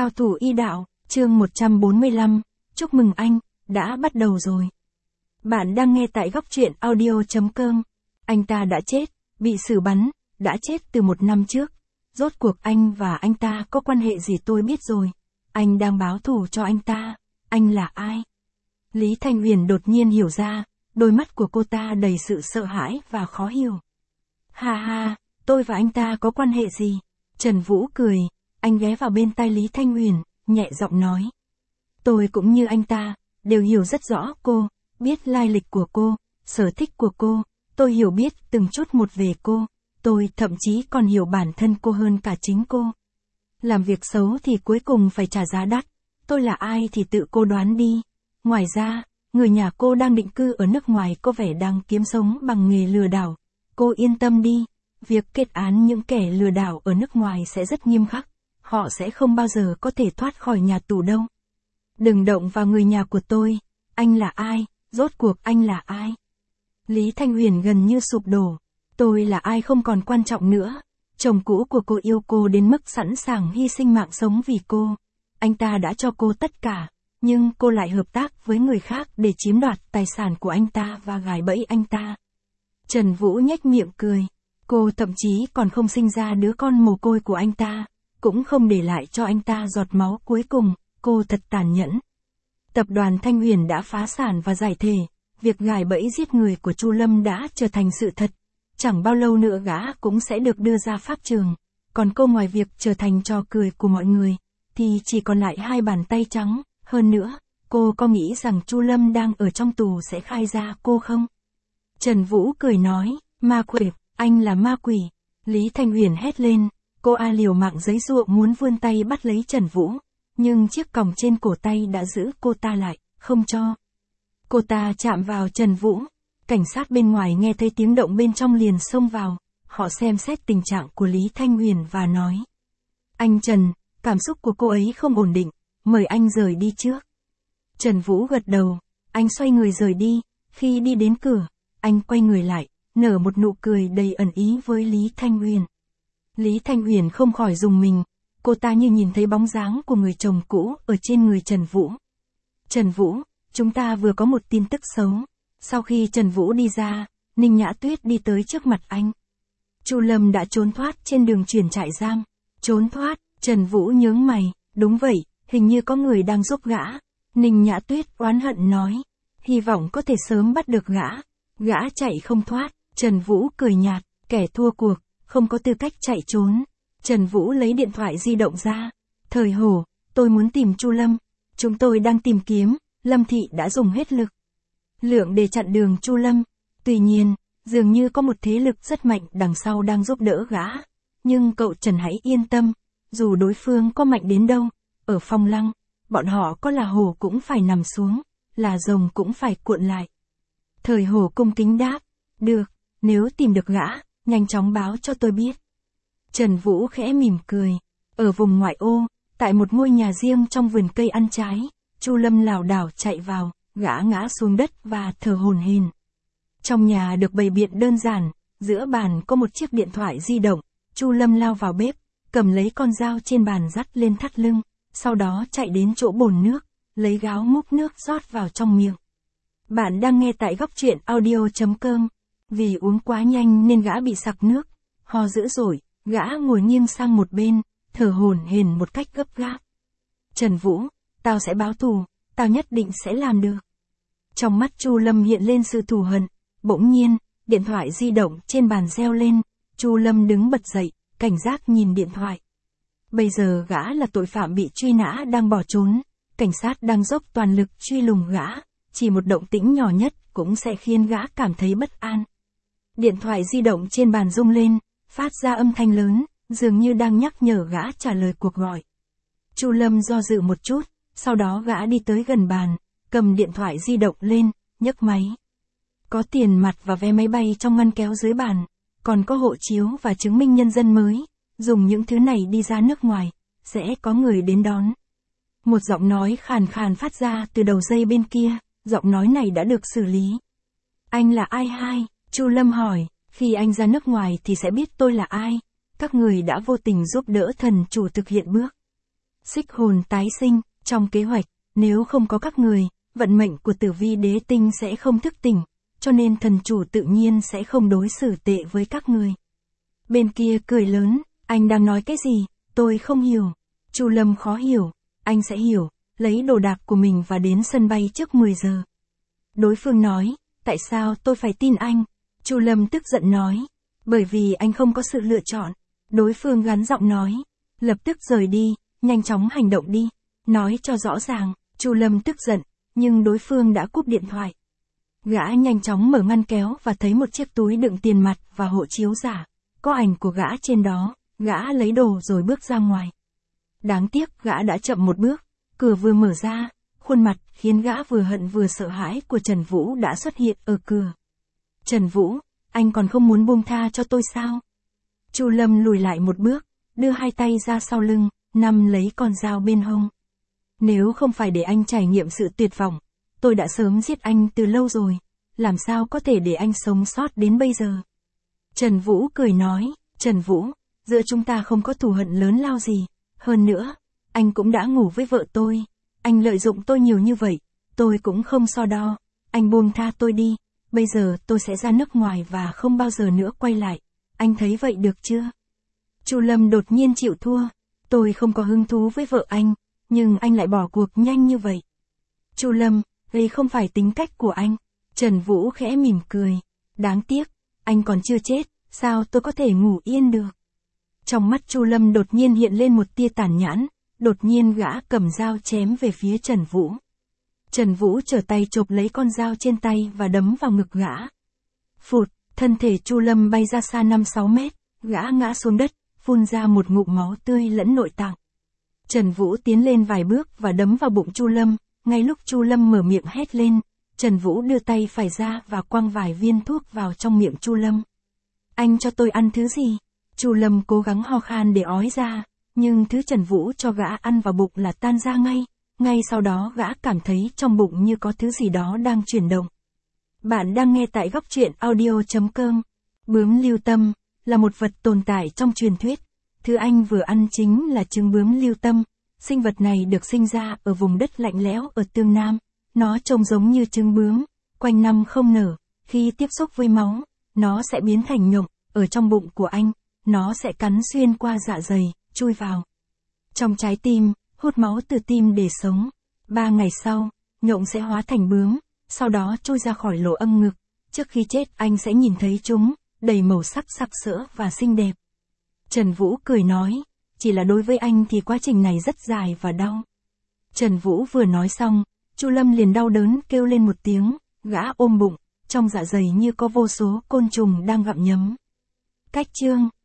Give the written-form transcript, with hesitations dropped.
Cao thủ y đạo, chương 145, chúc mừng anh, đã bắt đầu rồi. Bạn đang nghe tại góc truyện audio.com. Anh ta đã chết, bị xử bắn, đã chết từ 1 năm trước. Rốt cuộc anh và anh ta có quan hệ gì tôi biết rồi. Anh đang báo thù cho anh ta. Anh là ai? Lý Thanh Huyền đột nhiên hiểu ra, đôi mắt của cô ta đầy sự sợ hãi và khó hiểu. Ha ha, tôi và anh ta có quan hệ gì? Trần Vũ cười, anh ghé vào bên tai Lý Thanh Huyền, nhẹ giọng nói. Tôi cũng như anh ta, đều hiểu rất rõ cô, biết lai lịch của cô, sở thích của cô, tôi hiểu biết từng chút một về cô, tôi thậm chí còn hiểu bản thân cô hơn cả chính cô. Làm việc xấu thì cuối cùng phải trả giá đắt, tôi là ai thì tự cô đoán đi. Ngoài ra, người nhà cô đang định cư ở nước ngoài có vẻ đang kiếm sống bằng nghề lừa đảo. Cô yên tâm đi, việc kết án những kẻ lừa đảo ở nước ngoài sẽ rất nghiêm khắc, họ sẽ không bao giờ có thể thoát khỏi nhà tù đâu. Đừng động vào người nhà của tôi, anh là ai, rốt cuộc anh là ai? Lý Thanh Huyền gần như sụp đổ, tôi là ai không còn quan trọng nữa, chồng cũ của cô yêu cô đến mức sẵn sàng hy sinh mạng sống vì cô. Anh ta đã cho cô tất cả, nhưng cô lại hợp tác với người khác để chiếm đoạt tài sản của anh ta và gài bẫy anh ta. Trần Vũ nhếch miệng cười, cô thậm chí còn không sinh ra đứa con mồ côi của anh ta, cũng không để lại cho anh ta giọt máu cuối cùng, cô thật tàn nhẫn. Tập đoàn Thanh Huyền đã phá sản và giải thể, việc gài bẫy giết người của Chu Lâm đã trở thành sự thật, chẳng bao lâu nữa gã cũng sẽ được đưa ra pháp trường, còn cô ngoài việc trở thành trò cười của mọi người, thì chỉ còn lại 2 bàn tay trắng, hơn nữa, cô có nghĩ rằng Chu Lâm đang ở trong tù sẽ khai ra cô không? Trần Vũ cười nói, ma quỷ, anh là ma quỷ. Lý Thanh Huyền hét lên, cô liều mạng giấy giụa muốn vươn tay bắt lấy Trần Vũ, nhưng chiếc còng trên cổ tay đã giữ cô ta lại, không cho. Cô ta chạm vào Trần Vũ, cảnh sát bên ngoài nghe thấy tiếng động bên trong liền xông vào, họ xem xét tình trạng của Lý Thanh Huyền và nói. Anh Trần, cảm xúc của cô ấy không ổn định, mời anh rời đi trước. Trần Vũ gật đầu, anh xoay người rời đi, khi đi đến cửa, anh quay người lại, nở một nụ cười đầy ẩn ý với Lý Thanh Huyền. Lý Thanh Huyền không khỏi rùng mình, cô ta như nhìn thấy bóng dáng của người chồng cũ ở trên người Trần Vũ. Trần Vũ, chúng ta vừa có một tin tức xấu. Sau khi Trần Vũ đi ra, Ninh Nhã Tuyết đi tới trước mặt anh. Chu Lâm đã trốn thoát trên đường chuyển trại giam. Trốn thoát, Trần Vũ nhướng mày, đúng vậy, hình như có người đang giúp gã. Ninh Nhã Tuyết oán hận nói, hy vọng có thể sớm bắt được gã. Gã chạy không thoát, Trần Vũ cười nhạt, kẻ thua cuộc, không có tư cách chạy trốn. Trần Vũ lấy điện thoại di động ra. Thời Hổ, tôi muốn tìm Chu Lâm. Chúng tôi đang tìm kiếm, Lâm Thị đã dùng hết lực lượng để chặn đường Chu Lâm. Tuy nhiên, dường như có một thế lực rất mạnh đằng sau đang giúp đỡ gã. Nhưng cậu Trần hãy yên tâm, dù đối phương có mạnh đến đâu, ở Phong Lăng, bọn họ có là hổ cũng phải nằm xuống, là rồng cũng phải cuộn lại. Thời Hổ cung kính đáp, được, nếu tìm được gã, nhanh chóng báo cho tôi biết. Trần Vũ khẽ mỉm cười, ở vùng ngoại ô, tại một ngôi nhà riêng trong vườn cây ăn trái, Chu Lâm lảo đảo chạy vào, gã ngã xuống đất và thở hổn hển. Trong nhà được bày biện đơn giản, giữa bàn có một chiếc điện thoại di động, Chu Lâm lao vào bếp, cầm lấy con dao trên bàn dắt lên thắt lưng, sau đó chạy đến chỗ bồn nước, lấy gáo múc nước rót vào trong miệng. Bạn đang nghe tại góc truyện audio.com. Vì uống quá nhanh nên gã bị sặc nước, ho dữ dội, gã ngồi nghiêng sang một bên, thở hổn hển một cách gấp gáp. Trần Vũ, tao sẽ báo thù, tao nhất định sẽ làm được. Trong mắt Chu Lâm hiện lên sự thù hận, bỗng nhiên, điện thoại di động trên bàn reo lên, Chu Lâm đứng bật dậy, cảnh giác nhìn điện thoại. Bây giờ gã là tội phạm bị truy nã đang bỏ trốn, cảnh sát đang dốc toàn lực truy lùng gã, chỉ một động tĩnh nhỏ nhất cũng sẽ khiến gã cảm thấy bất an. Điện thoại di động trên bàn rung lên, phát ra âm thanh lớn, dường như đang nhắc nhở gã trả lời cuộc gọi. Chu Lâm do dự một chút, sau đó gã đi tới gần bàn, cầm điện thoại di động lên, nhấc máy. Có tiền mặt và vé máy bay trong ngăn kéo dưới bàn, còn có hộ chiếu và chứng minh nhân dân mới, dùng những thứ này đi ra nước ngoài, sẽ có người đến đón. Một giọng nói khàn khàn phát ra từ đầu dây bên kia, giọng nói này đã được xử lý. Anh là ai hai? Chu Lâm hỏi, khi anh ra nước ngoài thì sẽ biết tôi là ai. Các người đã vô tình giúp đỡ thần chủ thực hiện bước Xích hồn tái sinh, trong kế hoạch, nếu không có các người, vận mệnh của Tử Vi đế tinh sẽ không thức tỉnh, cho nên thần chủ tự nhiên sẽ không đối xử tệ với các người. Bên kia cười lớn, anh đang nói cái gì, tôi không hiểu. Chu Lâm khó hiểu, anh sẽ hiểu, lấy đồ đạc của mình và đến sân bay trước 10 giờ. Đối phương nói, tại sao tôi phải tin anh? Chu Lâm tức giận nói, bởi vì anh không có sự lựa chọn. Đối phương gắn giọng nói, lập tức rời đi, nhanh chóng hành động đi. Nói cho rõ ràng, Chu Lâm tức giận, nhưng đối phương đã cúp điện thoại. Gã nhanh chóng mở ngăn kéo và thấy một chiếc túi đựng tiền mặt và hộ chiếu giả. Có ảnh của gã trên đó, gã lấy đồ rồi bước ra ngoài. Đáng tiếc gã đã chậm một bước, cửa vừa mở ra, khuôn mặt khiến gã vừa hận vừa sợ hãi của Trần Vũ đã xuất hiện ở cửa. Trần Vũ, anh còn không muốn buông tha cho tôi sao? Chu Lâm lùi lại một bước, đưa hai tay ra sau lưng, nắm lấy con dao bên hông. Nếu không phải để anh trải nghiệm sự tuyệt vọng, tôi đã sớm giết anh từ lâu rồi, làm sao có thể để anh sống sót đến bây giờ? Trần Vũ cười nói, Trần Vũ, giữa chúng ta không có thù hận lớn lao gì, hơn nữa, anh cũng đã ngủ với vợ tôi, anh lợi dụng tôi nhiều như vậy, tôi cũng không so đo, anh buông tha tôi đi, bây giờ tôi sẽ ra nước ngoài và không bao giờ nữa quay lại, anh thấy vậy được chưa? Chu Lâm đột nhiên chịu thua, tôi không có hứng thú với vợ anh, nhưng anh lại bỏ cuộc nhanh như vậy. Chu Lâm, đây không phải tính cách của anh. Trần Vũ khẽ mỉm cười, đáng tiếc, anh còn chưa chết, sao tôi có thể ngủ yên được? Trong mắt Chu Lâm đột nhiên hiện lên một tia tàn nhẫn, đột nhiên gã cầm dao chém về phía Trần Vũ. Trần Vũ trở tay chộp lấy con dao trên tay và đấm vào ngực gã. Phụt, thân thể Chu Lâm bay ra xa 5-6 mét, gã ngã xuống đất, phun ra một ngụm máu tươi lẫn nội tạng. Trần Vũ tiến lên vài bước và đấm vào bụng Chu Lâm, ngay lúc Chu Lâm mở miệng hét lên, Trần Vũ đưa tay phải ra và quăng vài viên thuốc vào trong miệng Chu Lâm. Anh cho tôi ăn thứ gì? Chu Lâm cố gắng ho khan để ói ra, nhưng thứ Trần Vũ cho gã ăn vào bụng là tan ra ngay, ngay sau đó gã cảm thấy trong bụng như có thứ gì đó đang chuyển động. Bạn đang nghe tại góc truyện audio.com. Bướm lưu tâm là một vật tồn tại trong truyền thuyết. Thứ anh vừa ăn chính là trứng bướm lưu tâm. Sinh vật này được sinh ra ở vùng đất lạnh lẽo ở Tương Nam. Nó trông giống như trứng bướm, quanh năm không nở. Khi tiếp xúc với máu, nó sẽ biến thành nhộng ở trong bụng của anh. Nó sẽ cắn xuyên qua dạ dày, chui vào trong trái tim, hút máu từ tim để sống. 3 ngày sau, nhộng sẽ hóa thành bướm, sau đó trôi ra khỏi lỗ âm ngực. Trước khi chết anh sẽ nhìn thấy chúng, đầy màu sắc sặc sỡ và xinh đẹp. Trần Vũ cười nói, chỉ là đối với anh thì quá trình này rất dài và đau. Trần Vũ vừa nói xong, Chu Lâm liền đau đớn kêu lên một tiếng, gã ôm bụng, trong dạ dày như có vô số côn trùng đang gặm nhấm. Cách chương